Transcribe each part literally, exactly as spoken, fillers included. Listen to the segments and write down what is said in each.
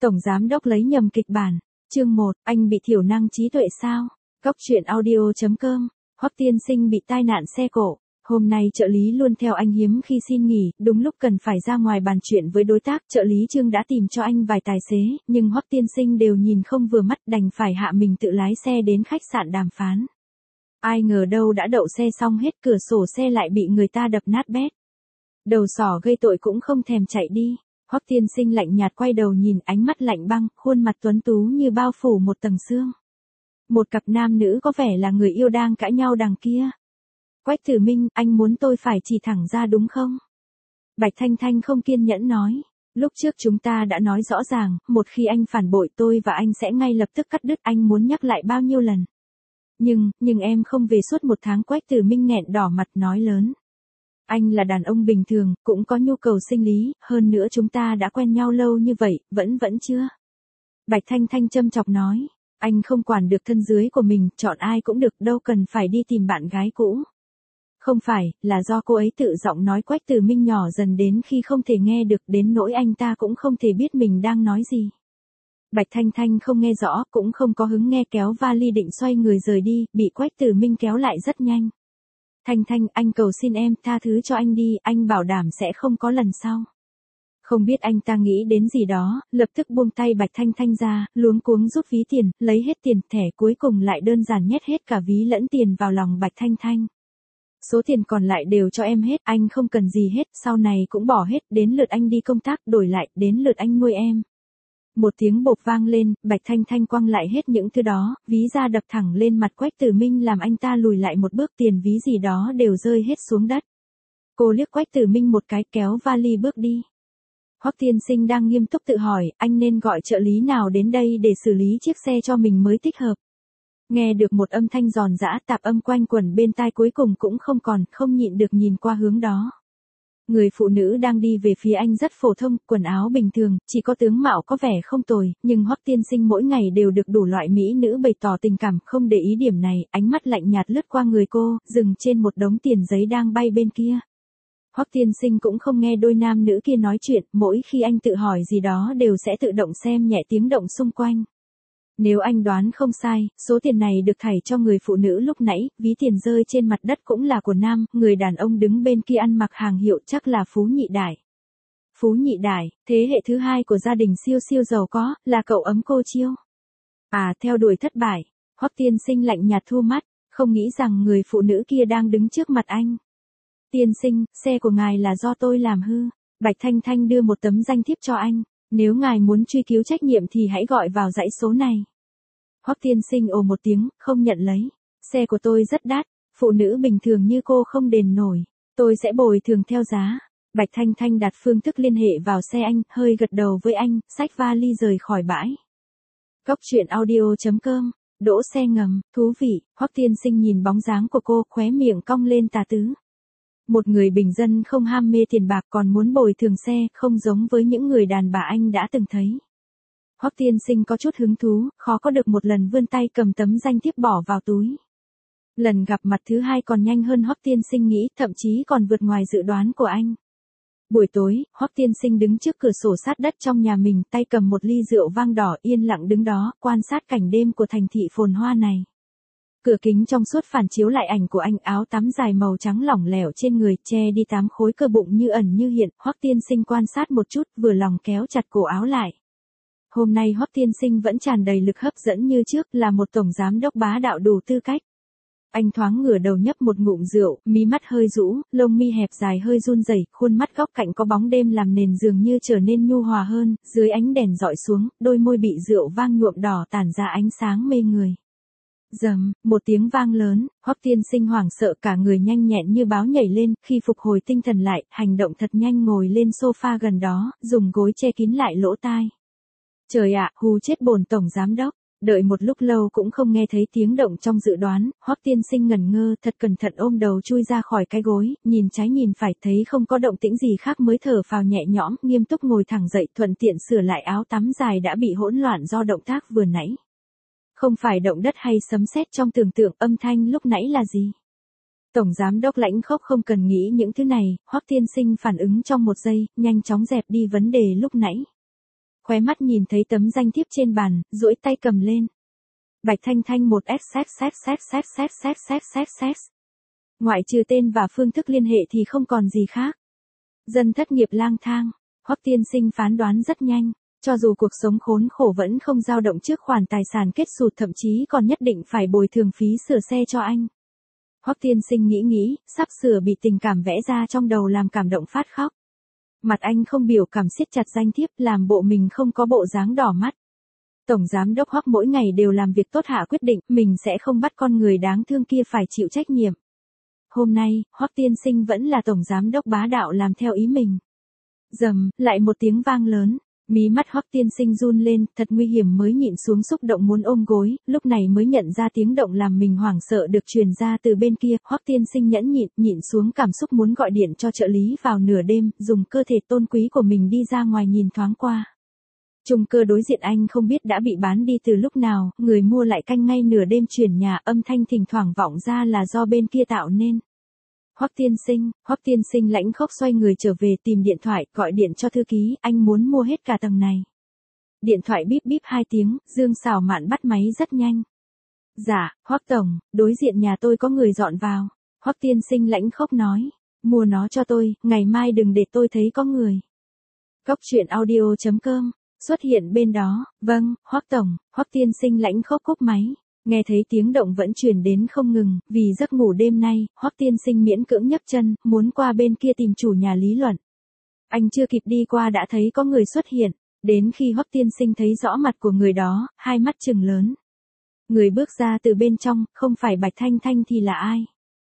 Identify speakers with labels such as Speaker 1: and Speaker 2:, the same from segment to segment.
Speaker 1: Tổng giám đốc lấy nhầm kịch bản. Chương một, anh bị thiểu năng trí tuệ sao? Góc truyện audio chấm com. Hoắc tiên sinh bị tai nạn xe cộ. Hôm nay trợ lý luôn theo anh hiếm khi xin nghỉ, đúng lúc cần phải ra ngoài bàn chuyện với đối tác, trợ lý Trương đã tìm cho anh vài tài xế, nhưng Hoắc tiên sinh đều nhìn không vừa mắt, đành phải hạ mình tự lái xe đến khách sạn đàm phán. Ai ngờ đâu đã đậu xe xong hết, cửa sổ xe lại bị người ta đập nát bét. Đầu sỏ gây tội cũng không thèm chạy đi. Hoắc tiên sinh lạnh nhạt quay đầu nhìn, ánh mắt lạnh băng, khuôn mặt tuấn tú như bao phủ một tầng sương. Một cặp nam nữ có vẻ là người yêu đang cãi nhau đằng kia. Quách Tử Minh, anh muốn tôi phải chỉ thẳng ra đúng không? Bạch Thanh Thanh không kiên nhẫn nói. Lúc trước chúng ta đã nói rõ ràng, một khi anh phản bội tôi và anh sẽ ngay lập tức cắt đứt, anh muốn nhắc lại bao nhiêu lần. Nhưng, nhưng em không về suốt một tháng. Quách Tử Minh nghẹn đỏ mặt nói lớn. Anh là đàn ông bình thường, cũng có nhu cầu sinh lý, hơn nữa chúng ta đã quen nhau lâu như vậy, vẫn vẫn chưa. Bạch Thanh Thanh châm chọc nói, anh không quản được thân dưới của mình, chọn ai cũng được, đâu cần phải đi tìm bạn gái cũ. Không phải, là do cô ấy tự giọng nói. Quách Tử Minh nhỏ dần đến khi không thể nghe được, đến nỗi anh ta cũng không thể biết mình đang nói gì. Bạch Thanh Thanh không nghe rõ, cũng không có hứng nghe, kéo vali định xoay người rời đi, bị Quách Tử Minh kéo lại rất nhanh. Thanh Thanh, anh cầu xin em, tha thứ cho anh đi, anh bảo đảm sẽ không có lần sau. Không biết anh ta nghĩ đến gì đó, lập tức buông tay Bạch Thanh Thanh ra, luống cuống rút ví tiền, lấy hết tiền, thẻ cuối cùng lại đơn giản nhét hết cả ví lẫn tiền vào lòng Bạch Thanh Thanh. Số tiền còn lại đều cho em hết, anh không cần gì hết, sau này cũng bỏ hết, đến lượt anh đi công tác, đổi lại, đến lượt anh nuôi em. Một tiếng bộp vang lên, Bạch Thanh Thanh quăng lại hết những thứ đó, ví ra đập thẳng lên mặt Quách Tử Minh làm anh ta lùi lại một bước, tiền ví gì đó đều rơi hết xuống đất. Cô liếc Quách Tử Minh một cái, kéo vali bước đi. Hoắc tiên sinh đang nghiêm túc tự hỏi, anh nên gọi trợ lý nào đến đây để xử lý chiếc xe cho mình mới thích hợp. Nghe được một âm thanh giòn giã, tạp âm quanh quẩn bên tai, cuối cùng cũng không còn, không nhịn được nhìn qua hướng đó. Người phụ nữ đang đi về phía anh rất phổ thông, quần áo bình thường, chỉ có tướng mạo có vẻ không tồi, nhưng Hoắc tiên sinh mỗi ngày đều được đủ loại mỹ nữ bày tỏ tình cảm, không để ý điểm này, ánh mắt lạnh nhạt lướt qua người cô, dừng trên một đống tiền giấy đang bay bên kia. Hoắc tiên sinh cũng không nghe đôi nam nữ kia nói chuyện, mỗi khi anh tự hỏi gì đó đều sẽ tự động xem nhẹ tiếng động xung quanh. Nếu anh đoán không sai, số tiền này được thảy cho người phụ nữ lúc nãy, ví tiền rơi trên mặt đất cũng là của nam, người đàn ông đứng bên kia ăn mặc hàng hiệu chắc là Phú Nhị Đại. Phú Nhị Đại, thế hệ thứ hai của gia đình siêu siêu giàu có, là cậu ấm cô Chiêu. À, theo đuổi thất bại, Hoắc tiên sinh lạnh nhạt thu mắt, không nghĩ rằng người phụ nữ kia đang đứng trước mặt anh. Tiên sinh, xe của ngài là do tôi làm hư. Bạch Thanh Thanh đưa một tấm danh thiếp cho anh. Nếu ngài muốn truy cứu trách nhiệm thì hãy gọi vào dãy số này. Hoắc tiên sinh ồ một tiếng, không nhận lấy. Xe của tôi rất đắt, phụ nữ bình thường như cô không đền nổi. Tôi sẽ bồi thường theo giá. Bạch Thanh Thanh đặt phương thức liên hệ vào xe anh, hơi gật đầu với anh, xách vali rời khỏi bãi. Góc truyện audio chấm com. Đỗ xe ngầm, thú vị. Hoắc tiên sinh nhìn bóng dáng của cô, khóe miệng cong lên tà tứ. Một người bình dân không ham mê tiền bạc còn muốn bồi thường xe, không giống với những người đàn bà anh đã từng thấy. Hoắc tiên sinh có chút hứng thú, khó có được một lần vươn tay cầm tấm danh thiếp bỏ vào túi. Lần gặp mặt thứ hai còn nhanh hơn Hoắc tiên sinh nghĩ, thậm chí còn vượt ngoài dự đoán của anh. Buổi tối, Hoắc tiên sinh đứng trước cửa sổ sát đất trong nhà mình, tay cầm một ly rượu vang đỏ, yên lặng đứng đó, quan sát cảnh đêm của thành thị phồn hoa này. Cửa kính trong suốt phản chiếu lại ảnh của anh, áo tắm dài màu trắng lỏng lẻo trên người, che đi tám khối cơ bụng như ẩn như hiện. Hoắc tiên sinh quan sát một chút, vừa lòng kéo chặt cổ áo lại. Hôm nay Hoắc tiên sinh vẫn tràn đầy lực hấp dẫn như trước, là một tổng giám đốc bá đạo đủ tư cách. Anh thoáng ngửa đầu nhấp một ngụm rượu, mí mắt hơi rũ, lông mi hẹp dài hơi run rẩy, khuôn mắt góc cạnh có bóng đêm làm nền dường như trở nên nhu hòa hơn, dưới ánh đèn dọi xuống, đôi môi bị rượu vang nhuộm đỏ tản ra ánh sáng mê người. Rầm, một tiếng vang lớn, Hoắc tiên sinh hoảng sợ, cả người nhanh nhẹn như báo nhảy lên, khi phục hồi tinh thần lại, hành động thật nhanh, ngồi lên sofa gần đó, dùng gối che kín lại lỗ tai. Trời ạ, hù chết bổn tổng giám đốc. Đợi một lúc lâu cũng không nghe thấy tiếng động trong dự đoán, Hoắc tiên sinh ngẩn ngơ, thật cẩn thận ôm đầu chui ra khỏi cái gối, nhìn trái nhìn phải, thấy không có động tĩnh gì khác mới thở phào nhẹ nhõm, nghiêm túc ngồi thẳng dậy, thuận tiện sửa lại áo tắm dài đã bị hỗn loạn do động tác vừa nãy. Không phải động đất hay sấm sét trong tưởng tượng, âm thanh lúc nãy là gì? Tổng giám đốc lãnh khốc không cần nghĩ những thứ này, Hoắc tiên sinh phản ứng trong một giây, nhanh chóng dẹp đi vấn đề lúc nãy. khóe mắt nhìn thấy tấm danh thiếp trên bàn, duỗi tay cầm lên. Bạch Thanh Thanh một xxxxxxxxxxxx. Ngoại trừ tên và phương thức liên hệ thì không còn gì khác. Dân thất nghiệp lang thang, Hoắc tiên sinh phán đoán rất nhanh, cho dù cuộc sống khốn khổ vẫn không dao động trước khoản tài sản kết sụt, thậm chí còn nhất định phải bồi thường phí sửa xe cho anh. Hoắc tiên sinh nghĩ nghĩ, sắp sửa bị tình cảm vẽ ra trong đầu làm cảm động phát khóc. Mặt anh không biểu cảm, siết chặt danh thiếp, làm bộ mình không có bộ dáng đỏ mắt. Tổng giám đốc Hoắc mỗi ngày đều làm việc tốt, hạ quyết định, mình sẽ không bắt con người đáng thương kia phải chịu trách nhiệm. Hôm nay, Hoắc tiên sinh vẫn là tổng giám đốc bá đạo làm theo ý mình. Rầm, lại một tiếng vang lớn, mí mắt Hoắc tiên sinh run lên, thật nguy hiểm mới nhịn xuống xúc động muốn ôm gối, lúc này mới nhận ra tiếng động làm mình hoảng sợ được truyền ra từ bên kia. Hoắc tiên sinh nhẫn nhịn, nhịn xuống cảm xúc muốn gọi điện cho trợ lý vào nửa đêm, dùng cơ thể tôn quý của mình đi ra ngoài nhìn thoáng qua. Chung cư đối diện anh không biết đã bị bán đi từ lúc nào, người mua lại canh ngay nửa đêm chuyển nhà, âm thanh thỉnh thoảng vọng ra là do bên kia tạo nên. Hoắc tiên sinh, Hoắc tiên sinh lãnh khốc xoay người trở về, tìm điện thoại, gọi điện cho thư ký, anh muốn mua hết cả tầng này. Điện thoại bíp bíp hai tiếng, Dương Sảo Mạn bắt máy rất nhanh. Dạ, Hoắc tổng, đối diện nhà tôi có người dọn vào. Hoắc tiên sinh lãnh khốc nói, mua nó cho tôi, ngày mai đừng để tôi thấy có người. Cốc truyện audio chấm com xuất hiện bên đó, vâng, Hoắc tổng. Hoắc tiên sinh lãnh khốc cúp máy. Nghe thấy tiếng động vẫn truyền đến không ngừng, vì giấc ngủ đêm nay, Hoắc tiên sinh miễn cưỡng nhấc chân, muốn qua bên kia tìm chủ nhà lý luận. Anh chưa kịp đi qua đã thấy có người xuất hiện, đến khi Hoắc tiên sinh thấy rõ mặt của người đó, hai mắt trừng lớn. Người bước ra từ bên trong, không phải Bạch Thanh Thanh thì là ai?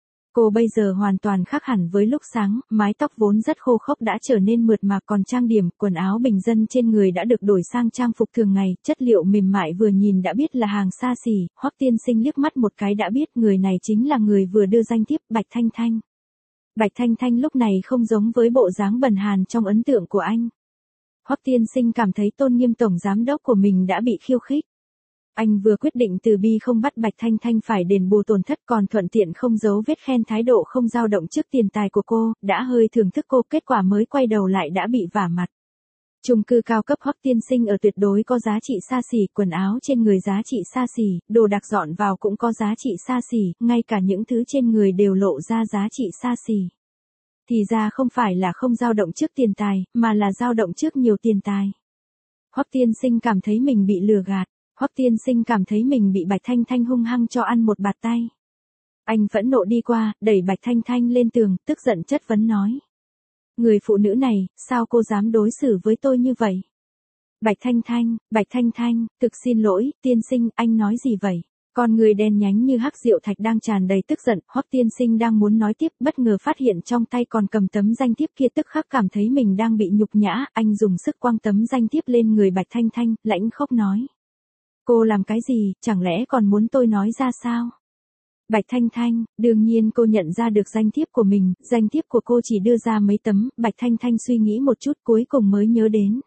Speaker 1: Cô bây giờ hoàn toàn khác hẳn với lúc sáng, mái tóc vốn rất khô khốc đã trở nên mượt mà, còn trang điểm, quần áo bình dân trên người đã được đổi sang trang phục thường ngày, chất liệu mềm mại vừa nhìn đã biết là hàng xa xỉ. Hoắc tiên sinh liếc mắt một cái đã biết người này chính là người vừa đưa danh thiếp, Bạch Thanh Thanh. Bạch Thanh Thanh lúc này không giống với bộ dáng bần hàn trong ấn tượng của anh. Hoắc tiên sinh cảm thấy tôn nghiêm tổng giám đốc của mình đã bị khiêu khích. Anh vừa quyết định từ bi không bắt Bạch Thanh Thanh phải đền bù tổn thất, còn thuận tiện không giấu vết khen thái độ không dao động trước tiền tài của cô, đã hơi thưởng thức cô, kết quả mới quay đầu lại đã bị vả mặt. Chung cư cao cấp Hoắc tiên sinh ở tuyệt đối có giá trị xa xỉ, quần áo trên người giá trị xa xỉ, đồ đạc dọn vào cũng có giá trị xa xỉ, ngay cả những thứ trên người đều lộ ra giá trị xa xỉ. Thì ra không phải là không dao động trước tiền tài, mà là dao động trước nhiều tiền tài. Hoắc tiên sinh cảm thấy mình bị lừa gạt. Hoắc tiên sinh cảm thấy mình bị Bạch Thanh Thanh hung hăng cho ăn một bạt tay. Anh phẫn nộ đi qua, đẩy Bạch Thanh Thanh lên tường, tức giận chất vấn nói. Người phụ nữ này, sao cô dám đối xử với tôi như vậy? Bạch Thanh Thanh, Bạch Thanh Thanh, thực xin lỗi, tiên sinh, anh nói gì vậy? Con người đen nhánh như hắc rượu thạch đang tràn đầy tức giận, Hoắc tiên sinh đang muốn nói tiếp, bất ngờ phát hiện trong tay còn cầm tấm danh thiếp kia, tức khắc cảm thấy mình đang bị nhục nhã, anh dùng sức quăng tấm danh thiếp lên người Bạch Thanh Thanh, lãnh khốc nói. Cô làm cái gì, chẳng lẽ còn muốn tôi nói ra sao? Bạch Thanh Thanh, đương nhiên cô nhận ra được danh thiếp của mình, danh thiếp của cô chỉ đưa ra mấy tấm, Bạch Thanh Thanh suy nghĩ một chút cuối cùng mới nhớ đến.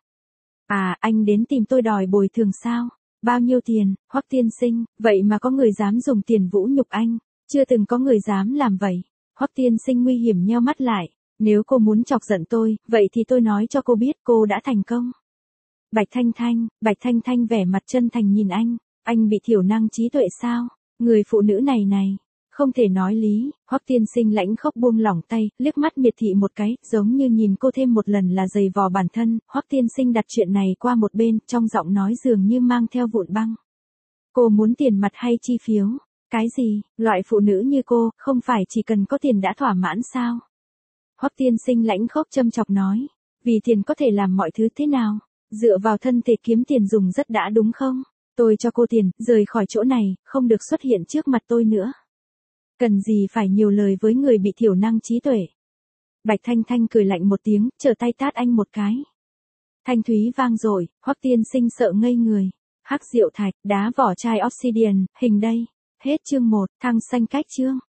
Speaker 1: À, anh đến tìm tôi đòi bồi thường sao? Bao nhiêu tiền? Hoắc tiên sinh, vậy mà có người dám dùng tiền vũ nhục anh, chưa từng có người dám làm vậy. Hoắc tiên sinh nguy hiểm nheo mắt lại, nếu cô muốn chọc giận tôi, vậy thì tôi nói cho cô biết cô đã thành công. Bạch Thanh Thanh, Bạch Thanh Thanh vẻ mặt chân thành nhìn anh, anh bị thiểu năng trí tuệ sao? Người phụ nữ này này, không thể nói lý. Hoắc tiên sinh lãnh khốc buông lỏng tay, liếc mắt miệt thị một cái, giống như nhìn cô thêm một lần là giày vò bản thân. Hoắc tiên sinh đặt chuyện này qua một bên, trong giọng nói dường như mang theo vụn băng. Cô muốn tiền mặt hay chi phiếu? Cái gì, loại phụ nữ như cô, không phải chỉ cần có tiền đã thỏa mãn sao? Hoắc tiên sinh lãnh khốc châm chọc nói, vì tiền có thể làm mọi thứ thế nào? Dựa vào thân thể kiếm tiền dùng rất đã đúng không? Tôi cho cô tiền, rời khỏi chỗ này, không được xuất hiện trước mặt tôi nữa. Cần gì phải nhiều lời với người bị thiểu năng trí tuệ. Bạch Thanh Thanh cười lạnh một tiếng, trở tay tát anh một cái. Thanh thúy vang dội, Hoắc tiên sinh sợ ngây người. Hắc rượu thạch, đá vỏ chai obsidian, hình đây. Hết chương một, thăng xanh cách chương.